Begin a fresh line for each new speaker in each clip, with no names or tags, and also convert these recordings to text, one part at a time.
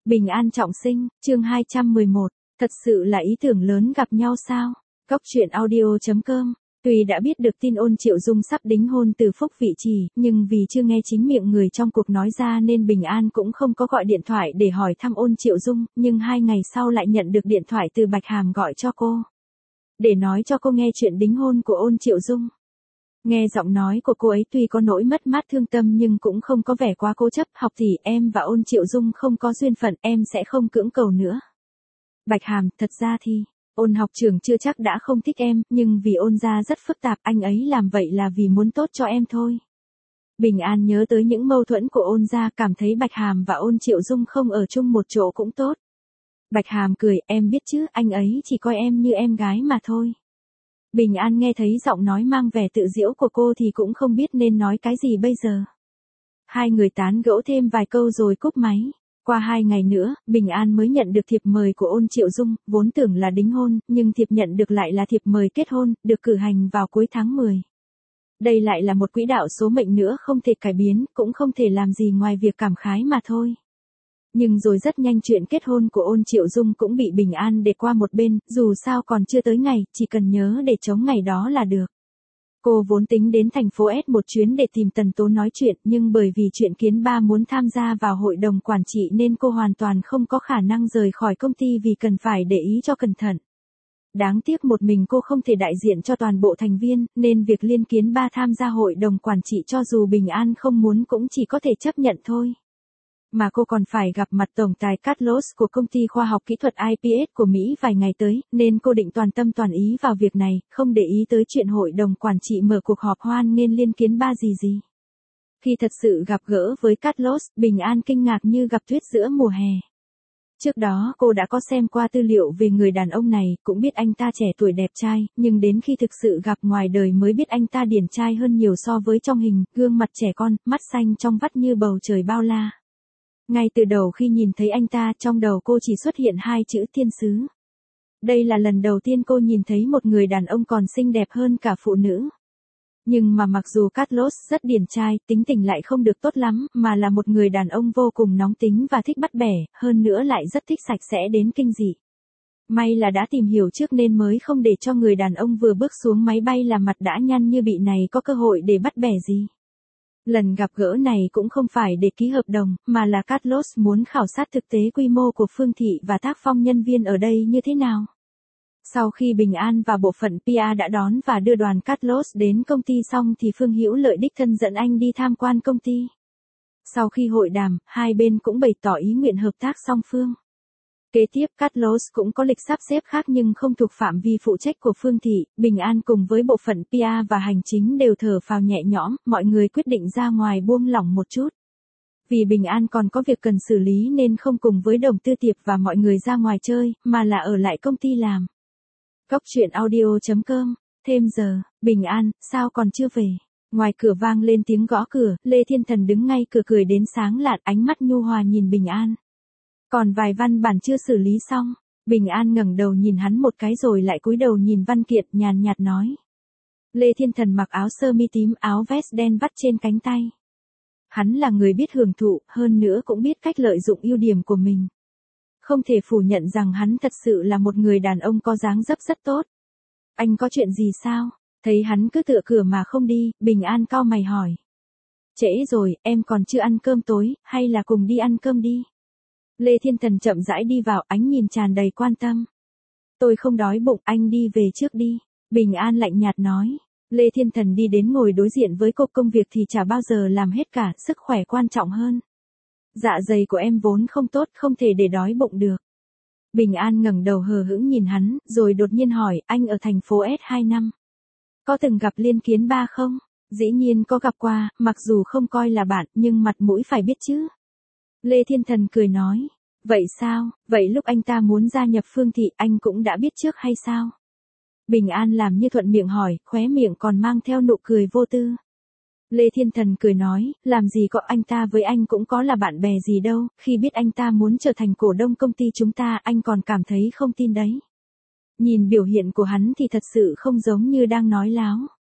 Bình an trọng sinh, chương 211, thật sự là ý tưởng lớn gặp nhau sao? Góc truyện audio.com. Tuy đã biết được tin Ôn Triệu Dung sắp đính hôn từ Phúc Vị Trì, nhưng vì chưa nghe chính miệng người trong cuộc nói ra nên Bình An cũng không có gọi điện thoại để hỏi thăm Ôn Triệu Dung, nhưng 2 ngày sau lại nhận được điện thoại từ Bạch Hàm gọi cho cô. Để nói cho cô nghe chuyện đính hôn của Ôn Triệu Dung. Nghe giọng nói của cô ấy tuy có nỗi mất mát thương tâm nhưng cũng không có vẻ quá cố chấp. Học tỷ, em và Ôn Triệu Dung không có duyên phận, em sẽ không cưỡng cầu nữa. Bạch Hàm, thật ra thì, Ôn học trưởng chưa chắc đã không thích em, nhưng vì Ôn gia rất phức tạp, anh ấy làm vậy là vì muốn tốt cho em thôi. Bình An nhớ tới những mâu thuẫn của Ôn gia, cảm thấy Bạch Hàm và Ôn Triệu Dung không ở chung một chỗ cũng tốt. Bạch Hàm cười, em biết chứ, anh ấy chỉ coi em như em gái mà thôi. Bình An nghe thấy giọng nói mang vẻ tự giễu của cô thì cũng không biết nên nói cái gì bây giờ. Hai người tán gẫu thêm vài câu rồi cúp máy. Qua 2 ngày nữa, Bình An mới nhận được thiệp mời của Ôn Triệu Dung, vốn tưởng là đính hôn, nhưng thiệp nhận được lại là thiệp mời kết hôn, được cử hành vào cuối tháng 10. Đây lại là một quỹ đạo số mệnh nữa không thể cải biến, cũng không thể làm gì ngoài việc cảm khái mà thôi. Nhưng rồi rất nhanh chuyện kết hôn của Ôn Triệu Dung cũng bị Bình An để qua một bên, dù sao còn chưa tới ngày, chỉ cần nhớ để chống ngày đó là được. Cô vốn tính đến thành phố S một chuyến để tìm Tần Tố nói chuyện, nhưng bởi vì chuyện Kiến Ba muốn tham gia vào hội đồng quản trị nên cô hoàn toàn không có khả năng rời khỏi công ty vì cần phải để ý cho cẩn thận. Đáng tiếc một mình cô không thể đại diện cho toàn bộ thành viên, nên việc Liên Kiến Ba tham gia hội đồng quản trị cho dù Bình An không muốn cũng chỉ có thể chấp nhận thôi. Mà cô còn phải gặp mặt tổng tài Carlos của công ty khoa học kỹ thuật IPS của Mỹ vài ngày tới, nên cô định toàn tâm toàn ý vào việc này, không để ý tới chuyện hội đồng quản trị mở cuộc họp hoan nghênh Liên Kiến Ba gì. Khi thật sự gặp gỡ với Carlos, Bình An kinh ngạc như gặp tuyết giữa mùa hè. Trước đó cô đã có xem qua tư liệu về người đàn ông này, cũng biết anh ta trẻ tuổi đẹp trai, nhưng đến khi thực sự gặp ngoài đời mới biết anh ta điển trai hơn nhiều so với trong hình, gương mặt trẻ con, mắt xanh trong vắt như bầu trời bao la. Ngay từ đầu khi nhìn thấy anh ta, trong đầu cô chỉ xuất hiện 2 chữ thiên sứ. Đây là lần đầu tiên cô nhìn thấy một người đàn ông còn xinh đẹp hơn cả phụ nữ. Nhưng mà mặc dù Carlos rất điển trai, tính tình lại không được tốt lắm, mà là một người đàn ông vô cùng nóng tính và thích bắt bẻ, hơn nữa lại rất thích sạch sẽ đến kinh dị. May là đã tìm hiểu trước nên mới không để cho người đàn ông vừa bước xuống máy bay là mặt đã nhăn như bị này có cơ hội để bắt bẻ gì. Lần gặp gỡ này cũng không phải để ký hợp đồng, mà là Carlos muốn khảo sát thực tế quy mô của Phương Thị và tác phong nhân viên ở đây như thế nào. Sau khi Bình An và bộ phận PR đã đón và đưa đoàn Carlos đến công ty xong thì Phương Hữu Lợi đích thân dẫn anh đi tham quan công ty. Sau khi hội đàm, hai bên cũng bày tỏ ý nguyện hợp tác song phương. Kế tiếp Carlos cũng có lịch sắp xếp khác nhưng không thuộc phạm vi phụ trách của Phương Thị, Bình An cùng với bộ phận PR và hành chính đều thở phào nhẹ nhõm, mọi người quyết định ra ngoài buông lỏng một chút. Vì Bình An còn có việc cần xử lý nên không cùng với Đồng Tư Tiệp và mọi người ra ngoài chơi, mà là ở lại công ty làm. Góc truyện audio.com, thêm giờ, Bình An, sao còn chưa về? Ngoài cửa vang lên tiếng gõ cửa, Lê Thiên Thần đứng ngay cửa cười đến sáng lạn, ánh mắt nhu hòa nhìn Bình An. Còn vài văn bản chưa xử lý xong, Bình An ngẩng đầu nhìn hắn một cái rồi lại cúi đầu nhìn văn kiện, nhàn nhạt nói. Lê Thiên Thần mặc áo sơ mi tím, áo vest đen vắt trên cánh tay. Hắn là người biết hưởng thụ, hơn nữa cũng biết cách lợi dụng ưu điểm của mình. Không thể phủ nhận rằng hắn thật sự là một người đàn ông có dáng dấp rất tốt. Anh có chuyện gì sao? Thấy hắn cứ tựa cửa mà không đi, Bình An cau mày hỏi. Trễ rồi, em còn chưa ăn cơm tối, hay là cùng đi ăn cơm đi? Lê Thiên Thần chậm rãi đi vào, ánh nhìn tràn đầy quan tâm. Tôi không đói bụng, anh đi về trước đi. Bình An lạnh nhạt nói. Lê Thiên Thần đi đến ngồi đối diện với cô, công việc thì chả bao giờ làm hết cả, sức khỏe quan trọng hơn. Dạ dày của em vốn không tốt, không thể để đói bụng được. Bình An ngẩng đầu hờ hững nhìn hắn, rồi đột nhiên hỏi, anh ở thành phố S 2 năm. Có từng gặp Liên Kiến Ba không? Dĩ nhiên có gặp qua, mặc dù không coi là bạn, nhưng mặt mũi phải biết chứ. Lê Thiên Thần cười nói, vậy sao, vậy lúc anh ta muốn gia nhập Phương Thị anh cũng đã biết trước hay sao? Bình An làm như thuận miệng hỏi, khóe miệng còn mang theo nụ cười vô tư. Lê Thiên Thần cười nói, làm gì có, anh ta với anh cũng có là bạn bè gì đâu, khi biết anh ta muốn trở thành cổ đông công ty chúng ta anh còn cảm thấy không tin đấy. Nhìn biểu hiện của hắn thì thật sự không giống như đang nói láo.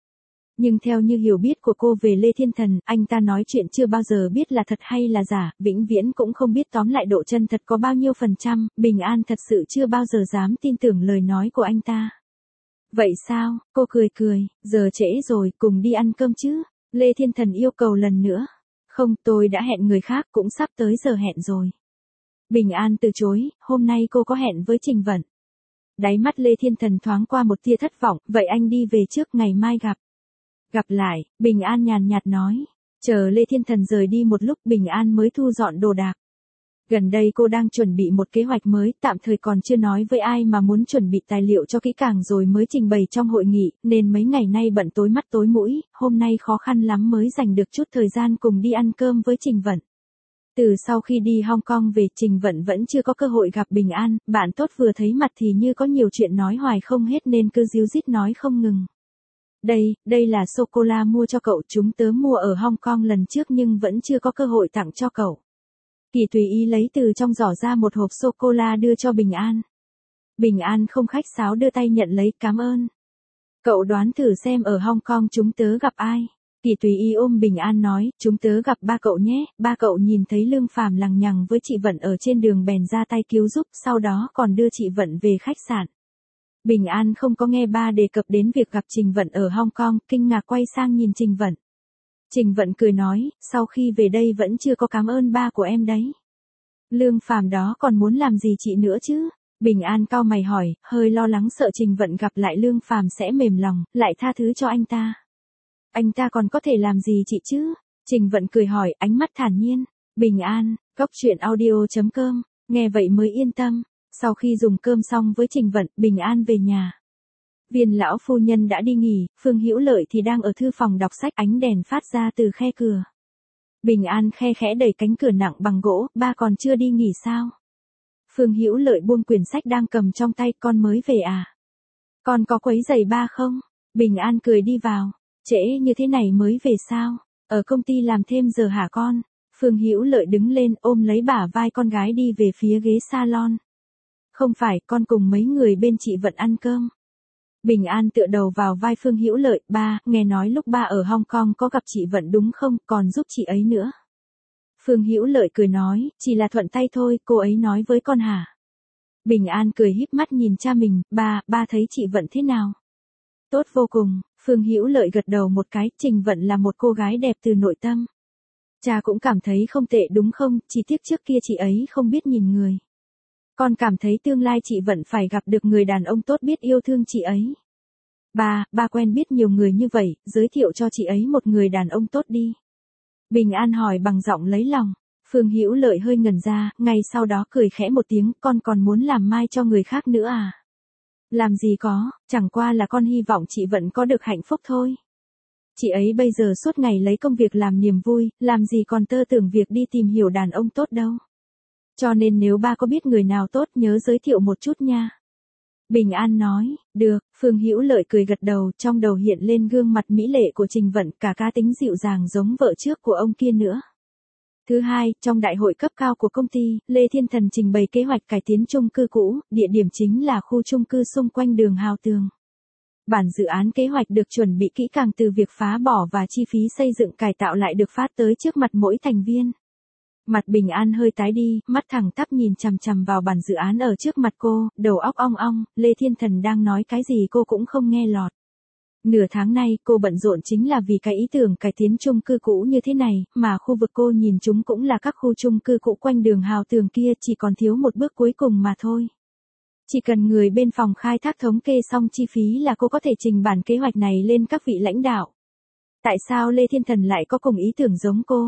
Nhưng theo như hiểu biết của cô về Lê Thiên Thần, anh ta nói chuyện chưa bao giờ biết là thật hay là giả, vĩnh viễn cũng không biết tóm lại độ chân thật có bao nhiêu %, Bình An thật sự chưa bao giờ dám tin tưởng lời nói của anh ta. Vậy sao, cô cười cười, giờ trễ rồi, cùng đi ăn cơm chứ? Lê Thiên Thần yêu cầu lần nữa. Không, tôi đã hẹn người khác, cũng sắp tới giờ hẹn rồi. Bình An từ chối, hôm nay cô có hẹn với Trình Vận. Đáy mắt Lê Thiên Thần thoáng qua một tia thất vọng, vậy anh đi về trước, ngày mai gặp. Gặp lại, Bình An nhàn nhạt nói. Chờ Lê Thiên Thần rời đi một lúc, Bình An mới thu dọn đồ đạc. Gần đây cô đang chuẩn bị một kế hoạch mới, tạm thời còn chưa nói với ai mà muốn chuẩn bị tài liệu cho kỹ càng rồi mới trình bày trong hội nghị, nên mấy ngày nay bận tối mắt tối mũi, hôm nay khó khăn lắm mới dành được chút thời gian cùng đi ăn cơm với Trình Vận. Từ sau khi đi Hong Kong về, Trình Vận vẫn chưa có cơ hội gặp Bình An, bạn tốt vừa thấy mặt thì như có nhiều chuyện nói hoài không hết nên cứ díu dít nói không ngừng. Đây là sô-cô-la mua cho cậu, chúng tớ mua ở Hong Kong lần trước nhưng vẫn chưa có cơ hội tặng cho cậu. Kỳ tùy ý lấy từ trong giỏ ra một hộp sô-cô-la đưa cho Bình An. Bình An không khách sáo đưa tay nhận lấy, cảm ơn. Cậu đoán thử xem ở Hong Kong chúng tớ gặp ai. Kỳ tùy ý ôm Bình An nói, chúng tớ gặp ba cậu nhé. Ba cậu nhìn thấy Lương Phàm lằng nhằng với chị Vận ở trên đường bèn ra tay cứu giúp, sau đó còn đưa chị Vận về khách sạn. Bình An không có nghe ba đề cập đến việc gặp Trình Vận ở Hong Kong, kinh ngạc quay sang nhìn Trình Vận. Trình Vận cười nói, sau khi về đây vẫn chưa có cảm ơn ba của em đấy. Lương Phàm đó còn muốn làm gì chị nữa chứ? Bình An cau mày hỏi, hơi lo lắng sợ Trình Vận gặp lại Lương Phàm sẽ mềm lòng, lại tha thứ cho anh ta. Anh ta còn có thể làm gì chị chứ? Trình Vận cười hỏi, ánh mắt thản nhiên. Bình An, Cóc Truyện Audio.com, nghe vậy mới yên tâm. Sau khi dùng cơm xong với Trình Vận, Bình An về nhà. Viên lão phu nhân đã đi nghỉ, Phương Hữu Lợi thì đang ở thư phòng đọc sách, ánh đèn phát ra từ khe cửa. Bình An khe khẽ đẩy cánh cửa nặng bằng gỗ, ba còn chưa đi nghỉ sao? Phương Hữu Lợi buông quyển sách đang cầm trong tay, con mới về à? Con có quấy rầy ba không? Bình An cười đi vào, trễ như thế này mới về sao? Ở công ty làm thêm giờ hả con? Phương Hữu Lợi đứng lên ôm lấy bả vai con gái đi về phía ghế salon. Không phải, con cùng mấy người bên chị Vận ăn cơm. Bình An tựa đầu vào vai Phương Hữu Lợi, ba, nghe nói lúc ba ở Hong Kong có gặp chị Vận đúng không, còn giúp chị ấy nữa. Phương Hữu Lợi cười nói, chỉ là thuận tay thôi, cô ấy nói với con hả? Bình An cười híp mắt nhìn cha mình, ba thấy chị Vận thế nào? Tốt vô cùng, Phương Hữu Lợi gật đầu một cái, Trình Vận là một cô gái đẹp từ nội tâm. Cha cũng cảm thấy không tệ đúng không, chỉ tiếc trước kia chị ấy không biết nhìn người. Con cảm thấy tương lai chị Vận phải gặp được người đàn ông tốt biết yêu thương chị ấy. Ba quen biết nhiều người như vậy, giới thiệu cho chị ấy một người đàn ông tốt đi. Bình An hỏi bằng giọng lấy lòng. Phương Hữu Lợi hơi ngẩn ra, ngay sau đó cười khẽ một tiếng, con còn muốn làm mai cho người khác nữa à? Làm gì có, chẳng qua là con hy vọng chị Vận có được hạnh phúc thôi. Chị ấy bây giờ suốt ngày lấy công việc làm niềm vui, làm gì còn tơ tưởng việc đi tìm hiểu đàn ông tốt đâu. Cho nên nếu ba có biết người nào tốt nhớ giới thiệu một chút nha. Bình An nói, được, Phương Hữu Lợi cười gật đầu, trong đầu hiện lên gương mặt mỹ lệ của Trình Vận, cả cá tính dịu dàng giống vợ trước của ông kia nữa. Thứ hai, trong đại hội cấp cao của công ty, Lê Thiên Thần trình bày kế hoạch cải tiến chung cư cũ, địa điểm chính là khu chung cư xung quanh đường Hào Tường. Bản dự án kế hoạch được chuẩn bị kỹ càng từ việc phá bỏ và chi phí xây dựng cải tạo lại được phát tới trước mặt mỗi thành viên. Mặt Bình An hơi tái đi, mắt thẳng tắp nhìn chằm chằm vào bản dự án ở trước mặt cô, đầu óc ong ong, Lê Thiên Thần đang nói cái gì cô cũng không nghe lọt. Nửa tháng nay cô bận rộn chính là vì cái ý tưởng cải tiến chung cư cũ như thế này, mà khu vực cô nhìn chúng cũng là các khu chung cư cũ quanh đường Hào Tường kia, chỉ còn thiếu một bước cuối cùng mà thôi. Chỉ cần người bên phòng khai thác thống kê xong chi phí là cô có thể trình bản kế hoạch này lên các vị lãnh đạo. Tại sao Lê Thiên Thần lại có cùng ý tưởng giống cô?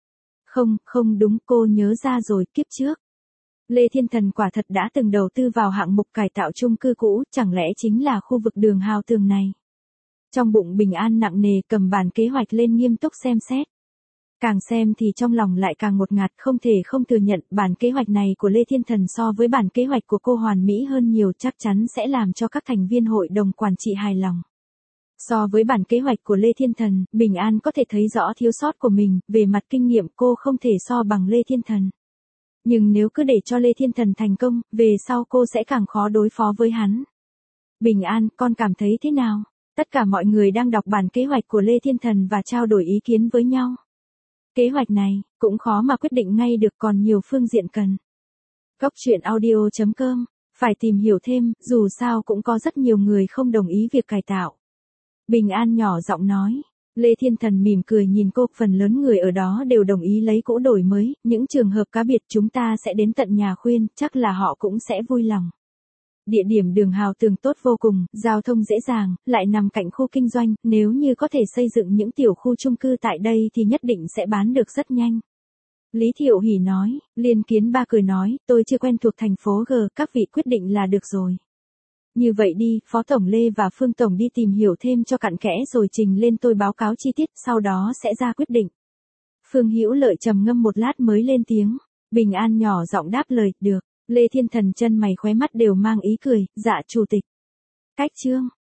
Không đúng, cô nhớ ra rồi, kiếp trước. Lê Thiên Thần quả thật đã từng đầu tư vào hạng mục cải tạo chung cư cũ, chẳng lẽ chính là khu vực đường Hào Tường này? Trong bụng Bình An nặng nề, cầm bản kế hoạch lên nghiêm túc xem xét. Càng xem thì trong lòng lại càng ngột ngạt, không thể không thừa nhận bản kế hoạch này của Lê Thiên Thần so với bản kế hoạch của cô hoàn mỹ hơn nhiều, chắc chắn sẽ làm cho các thành viên hội đồng quản trị hài lòng. So với bản kế hoạch của Lê Thiên Thần, Bình An có thể thấy rõ thiếu sót của mình, về mặt kinh nghiệm cô không thể so bằng Lê Thiên Thần. Nhưng nếu cứ để cho Lê Thiên Thần thành công, về sau cô sẽ càng khó đối phó với hắn. Bình An, con cảm thấy thế nào? Tất cả mọi người đang đọc bản kế hoạch của Lê Thiên Thần và trao đổi ý kiến với nhau. Kế hoạch này, cũng khó mà quyết định ngay được, còn nhiều phương diện cần. Góc truyện audio.com, phải tìm hiểu thêm, dù sao cũng có rất nhiều người không đồng ý việc cải tạo. Bình An nhỏ giọng nói. Lê Thiên Thần mỉm cười nhìn cô, phần lớn người ở đó đều đồng ý lấy cũ đổi mới, những trường hợp cá biệt chúng ta sẽ đến tận nhà khuyên, chắc là họ cũng sẽ vui lòng. Địa điểm đường hào tường tốt vô cùng, giao thông dễ dàng, lại nằm cạnh khu kinh doanh, nếu như có thể xây dựng những tiểu khu chung cư tại đây thì nhất định sẽ bán được rất nhanh. Lý Thiệu Hỷ nói. Liên Kiến Ba cười nói, tôi chưa quen thuộc thành phố G, các vị quyết định là được rồi. Như vậy đi, Phó Tổng Lê và Phương Tổng đi tìm hiểu thêm cho cặn kẽ rồi trình lên tôi báo cáo chi tiết, sau đó sẽ ra quyết định. Phương Hữu Lợi trầm ngâm một lát mới lên tiếng. Bình An nhỏ giọng đáp lời, được. Lê Thiên Thần chân mày khóe mắt đều mang ý cười, dạ chủ tịch. Cách chương.